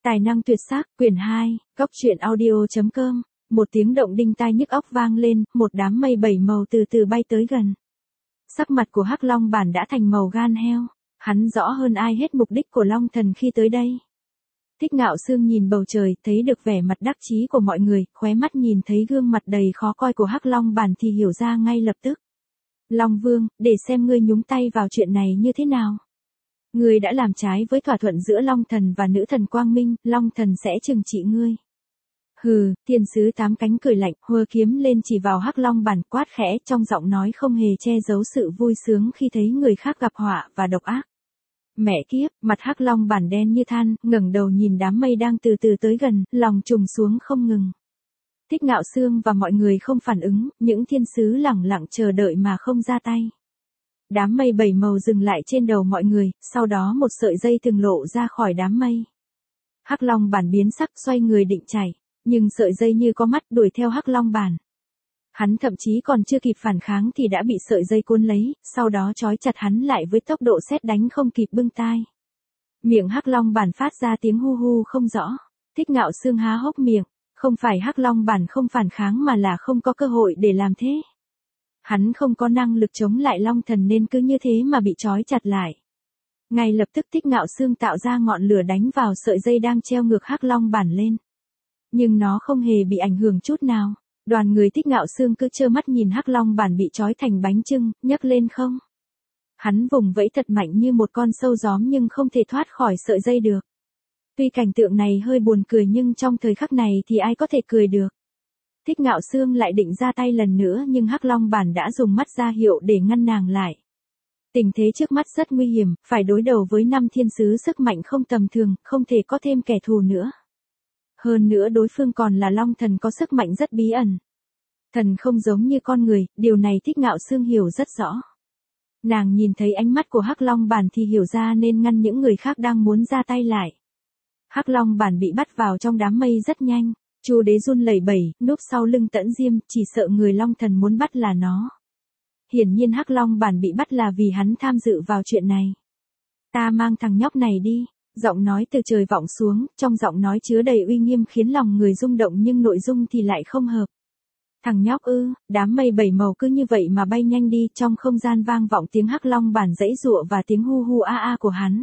Tài năng tuyệt sắc, quyển 2, góc truyện audio.com. Một tiếng động đinh tai nhức óc vang lên, một đám mây bảy màu từ từ bay tới gần. Sắc mặt của Hắc Long Bản đã thành màu gan heo, hắn rõ hơn ai hết mục đích của Long Thần khi tới đây. Thích Ngạo Sương nhìn bầu trời, thấy được vẻ mặt đắc chí của mọi người, khóe mắt nhìn thấy gương mặt đầy khó coi của Hắc Long Bản thì hiểu ra ngay lập tức. Long Vương, để xem ngươi nhúng tay vào chuyện này như thế nào. Ngươi đã làm trái với thỏa thuận giữa Long Thần và nữ thần Quang Minh, Long Thần sẽ trừng trị ngươi. Hừ, thiên sứ tám cánh cười lạnh, hơ kiếm lên chỉ vào Hắc Long Bản, quát khẽ, trong giọng nói không hề che giấu sự vui sướng khi thấy người khác gặp họa và độc ác. Mẹ kiếp, mặt Hắc Long Bản đen như than, ngẩng đầu nhìn đám mây đang từ từ tới gần, lòng trùng xuống không ngừng. Thích Ngạo Sương và mọi người không phản ứng, những thiên sứ lẳng lặng chờ đợi mà không ra tay. Đám mây bảy màu dừng lại trên đầu mọi người, sau đó một sợi dây thừng lộ ra khỏi đám mây. Hắc Long Bản biến sắc, xoay người định chạy, nhưng sợi dây như có mắt đuổi theo Hắc Long Bản. Hắn thậm chí còn chưa kịp phản kháng thì đã bị sợi dây cuốn lấy, sau đó trói chặt hắn lại với tốc độ sét đánh không kịp bưng tai. Miệng Hắc Long Bản phát ra tiếng hu hu không rõ. Thích Ngạo Sương há hốc miệng, không phải Hắc Long Bản không phản kháng mà là không có cơ hội để làm thế. Hắn không có năng lực chống lại Long Thần nên cứ như thế mà bị trói chặt lại. Ngay lập tức Thích Ngạo Sương tạo ra ngọn lửa đánh vào sợi dây đang treo ngược Hắc Long Bản lên. Nhưng nó không hề bị ảnh hưởng chút nào. Đoàn người Thích Ngạo Sương cứ trơ mắt nhìn Hắc Long Bản bị trói thành bánh chưng, nhấc lên không. Hắn vùng vẫy thật mạnh như một con sâu gióm nhưng không thể thoát khỏi sợi dây được. Tuy cảnh tượng này hơi buồn cười nhưng trong thời khắc này thì ai có thể cười được. Thích Ngạo Sương lại định ra tay lần nữa nhưng Hắc Long Bản đã dùng mắt ra hiệu để ngăn nàng lại. Tình thế trước mắt rất nguy hiểm, phải đối đầu với 5 thiên sứ sức mạnh không tầm thường, không thể có thêm kẻ thù nữa. Hơn nữa đối phương còn là Long Thần có sức mạnh rất bí ẩn. Thần không giống như con người, điều này Thích Ngạo Sương hiểu rất rõ. Nàng nhìn thấy ánh mắt của Hắc Long Bản thì hiểu ra nên ngăn những người khác đang muốn ra tay lại. Hắc Long Bản bị bắt vào trong đám mây rất nhanh. Chu Đế run lẩy bẩy, núp sau lưng Tẫn Diêm, chỉ sợ người Long Thần muốn bắt là nó. Hiển nhiên Hắc Long Bản bị bắt là vì hắn tham dự vào chuyện này. Ta mang thằng nhóc này đi, giọng nói từ trời vọng xuống, trong giọng nói chứa đầy uy nghiêm khiến lòng người rung động nhưng nội dung thì lại không hợp. Thằng nhóc ư, đám mây bảy màu cứ như vậy mà bay nhanh đi, trong không gian vang vọng tiếng Hắc Long Bản giãy giụa và tiếng hu hu a a của hắn.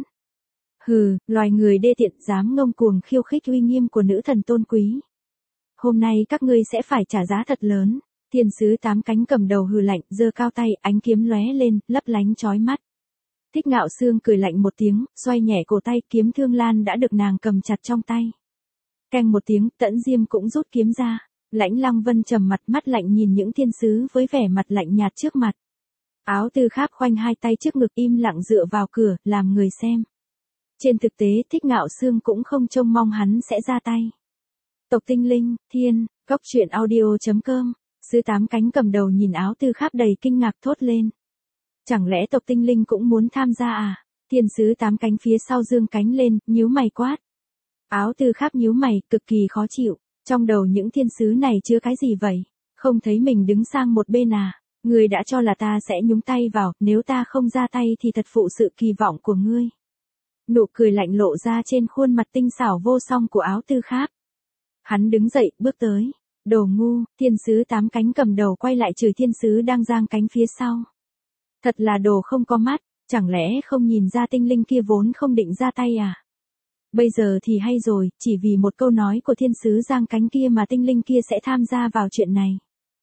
Hừ, loài người đê tiện dám ngông cuồng khiêu khích uy nghiêm của nữ thần tôn quý. Hôm nay các ngươi sẽ phải trả giá thật lớn. Thiên sứ tám cánh cầm đầu hừ lạnh, giơ cao tay, ánh kiếm lóe lên, lấp lánh chói mắt. Thích Ngạo Sương cười lạnh một tiếng, xoay nhẹ cổ tay, kiếm thương lan đã được nàng cầm chặt trong tay. Keng một tiếng, Tẫn Diêm cũng rút kiếm ra. Lãnh Lăng Vân trầm mặt, mắt lạnh nhìn những thiên sứ với vẻ mặt lạnh nhạt trước mặt. Áo Tư Kháp khoanh hai tay trước ngực im lặng dựa vào cửa, làm người xem. Trên thực tế Thích Ngạo Sương cũng không trông mong hắn sẽ ra tay. Tộc Tinh Linh, Thiên, góc truyện audio.com. Sứ tám cánh cầm đầu nhìn Áo Tư Kháp đầy kinh ngạc thốt lên. Chẳng lẽ tộc Tinh Linh cũng muốn tham gia à? Thiên sứ tám cánh phía sau giương cánh lên, nhíu mày quát. Áo Tư Kháp nhíu mày, cực kỳ khó chịu. Trong đầu những thiên sứ này chứa cái gì vậy? Không thấy mình đứng sang một bên à? Ngươi đã cho là ta sẽ nhúng tay vào, nếu ta không ra tay thì thật phụ sự kỳ vọng của ngươi. Nụ cười lạnh lộ ra trên khuôn mặt tinh xảo vô song của Áo Tư Kháp. Hắn đứng dậy, bước tới. Đồ ngu, thiên sứ tám cánh cầm đầu quay lại chửi thiên sứ đang giang cánh phía sau. Thật là đồ không có mắt, chẳng lẽ không nhìn ra tinh linh kia vốn không định ra tay à? Bây giờ thì hay rồi, chỉ vì một câu nói của thiên sứ giang cánh kia mà tinh linh kia sẽ tham gia vào chuyện này.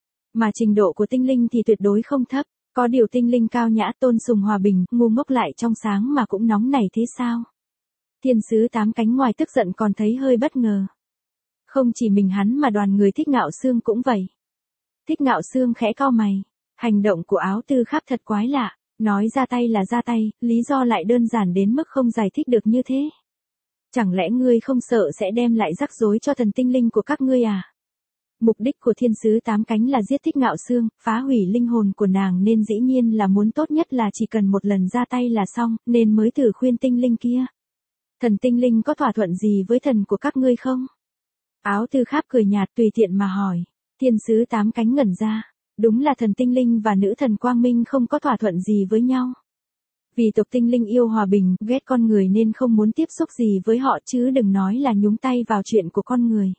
Mà trình độ của tinh linh thì tuyệt đối không thấp, có điều tinh linh cao nhã tôn sùng hòa bình, ngu ngốc lại trong sáng mà cũng nóng nảy thế sao? Thiên sứ tám cánh ngoài tức giận còn thấy hơi bất ngờ. Không chỉ mình hắn mà đoàn người Thích Ngạo Sương cũng vậy. Thích Ngạo Sương khẽ cau mày. Hành động của Áo Tư Kháp thật quái lạ. Nói ra tay là ra tay, lý do lại đơn giản đến mức không giải thích được như thế. Chẳng lẽ ngươi không sợ sẽ đem lại rắc rối cho thần tinh linh của các ngươi à? Mục đích của thiên sứ tám cánh là giết Thích Ngạo Sương, phá hủy linh hồn của nàng nên dĩ nhiên là muốn tốt nhất là chỉ cần một lần ra tay là xong, nên mới thử khuyên tinh linh kia. Thần tinh linh có thỏa thuận gì với thần của các ngươi không? Áo Tư Kháp cười nhạt tùy tiện mà hỏi. Thiên sứ tám cánh ngẩn ra. Đúng là thần tinh linh và nữ thần Quang Minh không có thỏa thuận gì với nhau. Vì tộc tinh linh yêu hòa bình, ghét con người nên không muốn tiếp xúc gì với họ chứ đừng nói là nhúng tay vào chuyện của con người.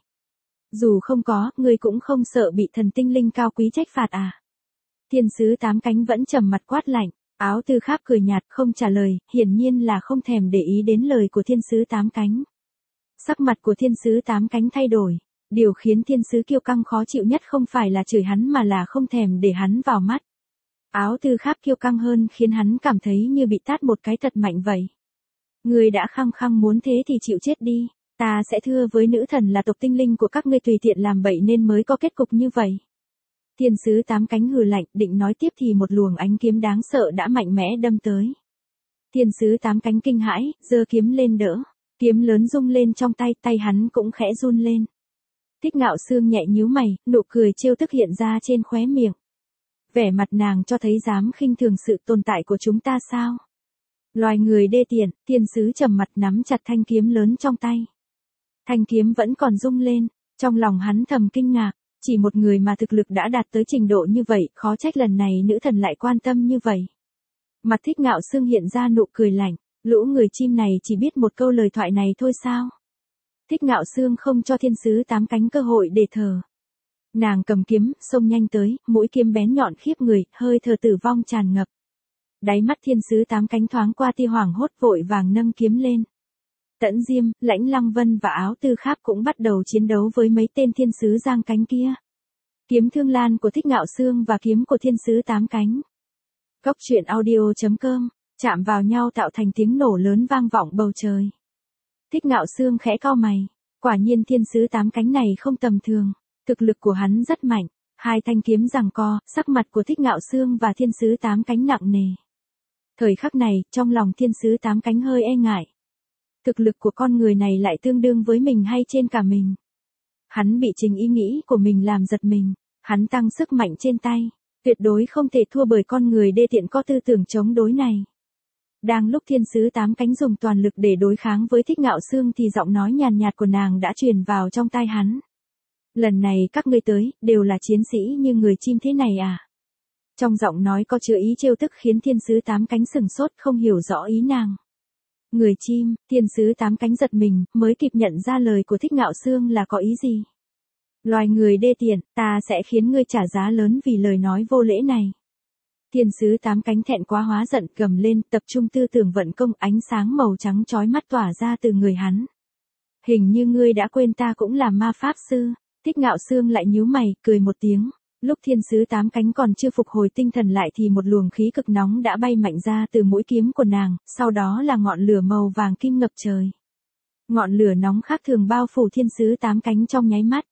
Dù không có, ngươi cũng không sợ bị thần tinh linh cao quý trách phạt à? Thiên sứ tám cánh vẫn trầm mặt quát lạnh, áo tư kháp cười nhạt không trả lời, hiển nhiên là không thèm để ý đến lời của thiên sứ tám cánh. Sắc mặt của thiên sứ tám cánh thay đổi, điều khiến thiên sứ kiêu căng khó chịu nhất không phải là chửi hắn mà là không thèm để hắn vào mắt. Áo tư kháp kiêu căng hơn khiến hắn cảm thấy như bị tát một cái thật mạnh vậy. Ngươi đã khăng khăng muốn thế thì chịu chết đi, ta sẽ thưa với nữ thần là tộc tinh linh của các ngươi tùy tiện làm bậy nên mới có kết cục như vậy. Thiên sứ tám cánh hừ lạnh định nói tiếp thì một luồng ánh kiếm đáng sợ đã mạnh mẽ đâm tới. Thiên sứ tám cánh kinh hãi, giơ kiếm lên đỡ, kiếm lớn rung lên trong tay, tay hắn cũng khẽ run lên. Thích Ngạo Sương nhẹ nhíu mày, nụ cười trêu tức hiện ra trên khóe miệng. Vẻ mặt nàng cho thấy dám khinh thường sự tồn tại của chúng ta sao? Loài người đê tiện, thiên sứ trầm mặt nắm chặt thanh kiếm lớn trong tay. Thanh kiếm vẫn còn rung lên, trong lòng hắn thầm kinh ngạc, chỉ một người mà thực lực đã đạt tới trình độ như vậy, khó trách lần này nữ thần lại quan tâm như vậy. Mặt Thích Ngạo Sương hiện ra nụ cười lạnh, lũ người chim này chỉ biết một câu lời thoại này thôi sao? Thích Ngạo Sương không cho thiên sứ tám cánh cơ hội để thở. Nàng cầm kiếm, xông nhanh tới, mũi kiếm bén nhọn khiếp người, hơi thở tử vong tràn ngập. Đáy mắt thiên sứ tám cánh thoáng qua tia hoảng hốt vội vàng nâng kiếm lên. Tẫn Diêm, Lãnh Lăng Vân và Áo Tư Kháp cũng bắt đầu chiến đấu với mấy tên thiên sứ giang cánh kia. Kiếm Thương Lan của Thích Ngạo Sương và kiếm của thiên sứ tám cánh. Cốc truyện audio.com, chạm vào nhau tạo thành tiếng nổ lớn vang vọng bầu trời. Thích Ngạo Sương khẽ cau mày, quả nhiên thiên sứ tám cánh này không tầm thường, thực lực của hắn rất mạnh. Hai thanh kiếm giằng co, sắc mặt của Thích Ngạo Sương và thiên sứ tám cánh nặng nề. Thời khắc này, trong lòng thiên sứ tám cánh hơi e ngại. Thực lực của con người này lại tương đương với mình hay trên cả mình. Hắn bị chính ý nghĩ của mình làm giật mình, hắn tăng sức mạnh trên tay, tuyệt đối không thể thua bởi con người đê tiện có tư tưởng chống đối này. Đang lúc thiên sứ tám cánh dùng toàn lực để đối kháng với Thích Ngạo Sương thì giọng nói nhàn nhạt của nàng đã truyền vào trong tai hắn. Lần này các ngươi tới, đều là chiến sĩ như người chim thế này à? Trong giọng nói có chứa ý trêu tức khiến thiên sứ tám cánh sừng sốt không hiểu rõ ý nàng. Người chim, thiên sứ tám cánh giật mình, mới kịp nhận ra lời của Thích Ngạo Sương là có ý gì. Loài người đê tiện, ta sẽ khiến ngươi trả giá lớn vì lời nói vô lễ này. Thiên sứ tám cánh thẹn quá hóa giận gầm lên, tập trung tư tưởng vận công, ánh sáng màu trắng chói mắt tỏa ra từ người hắn. Hình như ngươi đã quên ta cũng là ma pháp sư. Thích Ngạo Sương lại nhíu mày, cười một tiếng. Lúc thiên sứ tám cánh còn chưa phục hồi tinh thần lại thì một luồng khí cực nóng đã bay mạnh ra từ mũi kiếm của nàng, sau đó là ngọn lửa màu vàng kim ngập trời. Ngọn lửa nóng khác thường bao phủ thiên sứ tám cánh trong nháy mắt.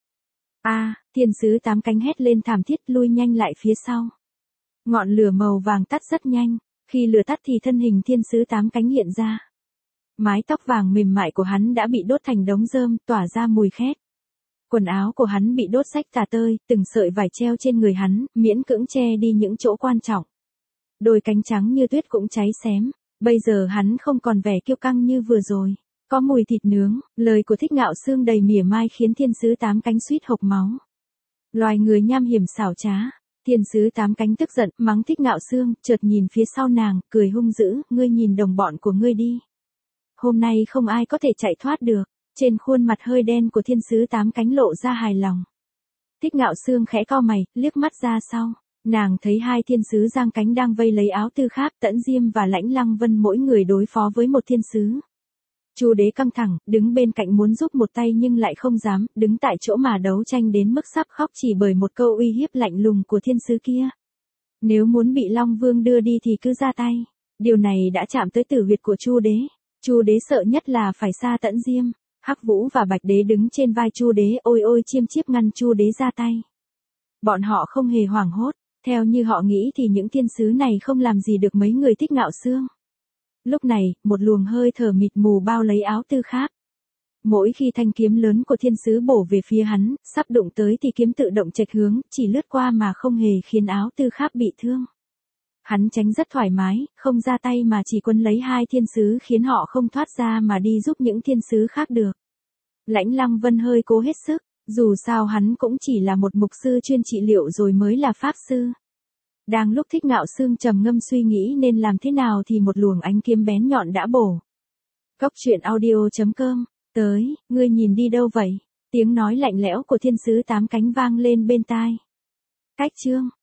Thiên sứ tám cánh hét lên thảm thiết lui nhanh lại phía sau. Ngọn lửa màu vàng tắt rất nhanh, khi lửa tắt thì thân hình thiên sứ tám cánh hiện ra. Mái tóc vàng mềm mại của hắn đã bị đốt thành đống rơm, tỏa ra mùi khét. Quần áo của hắn bị đốt rách tả tơi, từng sợi vải treo trên người hắn, miễn cưỡng che đi những chỗ quan trọng. Đôi cánh trắng như tuyết cũng cháy xém, bây giờ hắn không còn vẻ kiêu căng như vừa rồi. Có mùi thịt nướng, lời của Thích Ngạo Sương đầy mỉa mai khiến thiên sứ tám cánh suýt hộc máu. Loài người nham hiểm xảo trá, thiên sứ tám cánh tức giận, mắng Thích Ngạo Sương, chợt nhìn phía sau nàng, cười hung dữ, ngươi nhìn đồng bọn của ngươi đi. Hôm nay không ai có thể chạy thoát được. Trên khuôn mặt hơi đen của thiên sứ tám cánh lộ ra hài lòng. Thích Ngạo Sương khẽ cau mày, liếc mắt ra sau. Nàng thấy hai thiên sứ giang cánh đang vây lấy Áo Tư Kháp, Tẫn Diêm và Lãnh Lăng Vân mỗi người đối phó với một thiên sứ. Chu Đế căng thẳng, đứng bên cạnh muốn giúp một tay nhưng lại không dám, đứng tại chỗ mà đấu tranh đến mức sắp khóc chỉ bởi một câu uy hiếp lạnh lùng của thiên sứ kia. Nếu muốn bị Long Vương đưa đi thì cứ ra tay. Điều này đã chạm tới tử huyệt của Chu Đế. Chu Đế sợ nhất là phải xa Tẫn Diêm. Hắc Vũ và Bạch Đế đứng trên vai Chu Đế, ôi ôi chiêm chiếp ngăn Chu Đế ra tay. Bọn họ không hề hoảng hốt, theo như họ nghĩ thì những thiên sứ này không làm gì được mấy người Thích Ngạo Sương. Lúc này, một luồng hơi thở mịt mù bao lấy Áo Tư Kháp. Mỗi khi thanh kiếm lớn của thiên sứ bổ về phía hắn, sắp đụng tới thì kiếm tự động chệch hướng, chỉ lướt qua mà không hề khiến Áo Tư Kháp bị thương. Hắn tránh rất thoải mái, không ra tay mà chỉ quấn lấy hai thiên sứ khiến họ không thoát ra mà đi giúp những thiên sứ khác được. Lãnh Lăng Vân hơi cố hết sức, dù sao hắn cũng chỉ là một mục sư chuyên trị liệu rồi mới là pháp sư. Đang lúc Thích Ngạo Sương trầm ngâm suy nghĩ nên làm thế nào thì một luồng ánh kiếm bén nhọn đã bổ. Cốc truyện audio.com, tới, ngươi nhìn đi đâu vậy? Tiếng nói lạnh lẽo của thiên sứ tám cánh vang lên bên tai. Cách chương.